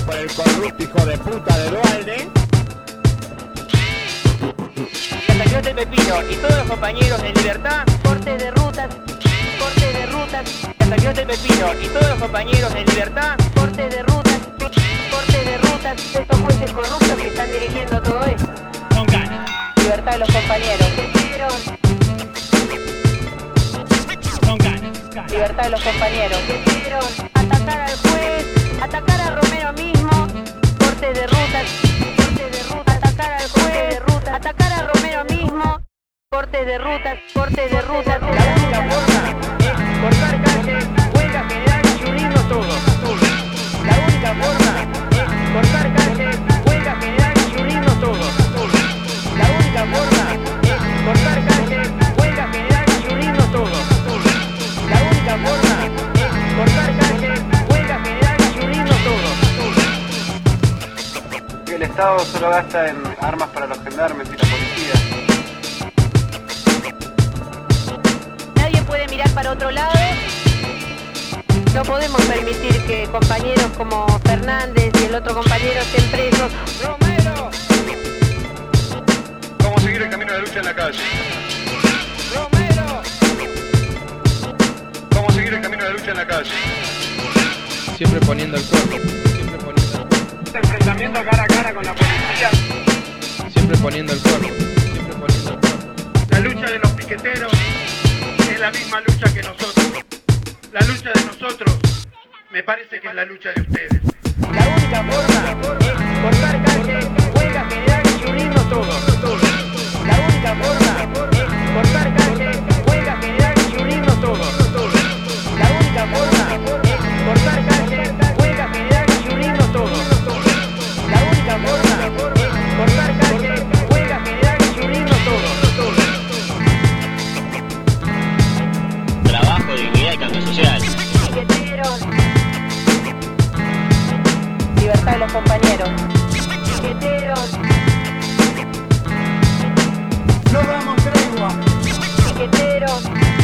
por el corrupto hijo de puta de Dualde. Santa Cruz del Pepino y todos los compañeros de Libertad. Corte de rutas, corte de rutas. Santa Cruz del Pepino y todos los compañeros de Libertad. Corte de rutas, corte de rutas. Estos jueces corruptos que están dirigiendo todo esto. Con ganas. Libertad de los compañeros. Con ganas. Libertad de los compañeros. Atacar al juez, atacar a Romero mismo. Corte de rutas, corte de rutas. Atacar al juez, atacar a Romero mismo. Corte de rutas, corte de rutas. La única forma es cortar calle, huelga general y unirnos todos. La única forma es cortar calle, huelga general y unirnos todos. La única forma es cortar calle, huelga general y unirnos todos. La única forma es cortar calle, huelga general y unirnos todos. El Estado solo gasta en armas para los gendarmes y la policía. Nadie puede mirar para otro lado. No podemos permitir que compañeros como Fernández y el otro compañero estén presos. ¡Romero! ¿Cómo seguir el camino de la lucha en la calle? ¡Romero! ¿Cómo seguir el camino de la lucha en la calle? Siempre poniendo el cuerpo, siempre poniendo el cuerpo, Enfrentamiento cara a cara con la policía. siempre poniendo el cuerpo, siempre poniendo el cuerpo. La lucha de los piqueteros es la misma lucha que nosotros. La lucha de nosotros me parece que es la lucha de ustedes. La única forma es cortar calle, huelga general y unirnos todos. La única forma es cortar calle, huelga general y unirnos todos. La única forma es cortar calle, huelga general y unirnos todos. La única forma es cortar calle, huelga general y unirnos todos. Trabajo, dignidad y cambio social. Piqueteros. Libertad de los compañeros. Piqueteros, No damos tregua. piqueteros.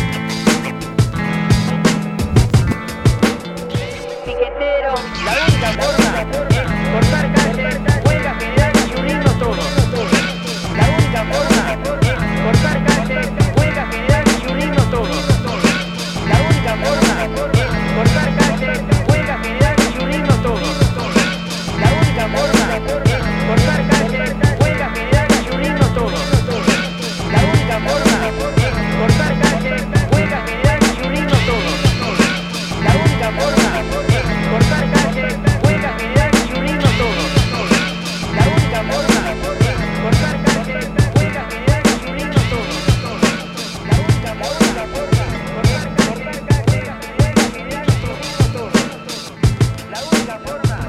Piqueteros. La única forma es cortar calle, huelga general y unirnos todos. La única forma es cortar calle, huelga general y unirnos todos. La única forma es cortar calle, huelga general y unirnos todos. La única forma es cortar calle, huelga general y unirnos todos. La única forma es cortar calle, huelga general y unirnos todos. La única forma es cortar calle, huelga general y unirnos todos. La única forma es cortar calle, huelga general y unirnos todos. La única forma es cortar calle, huelga general y unirnos todos. La única forma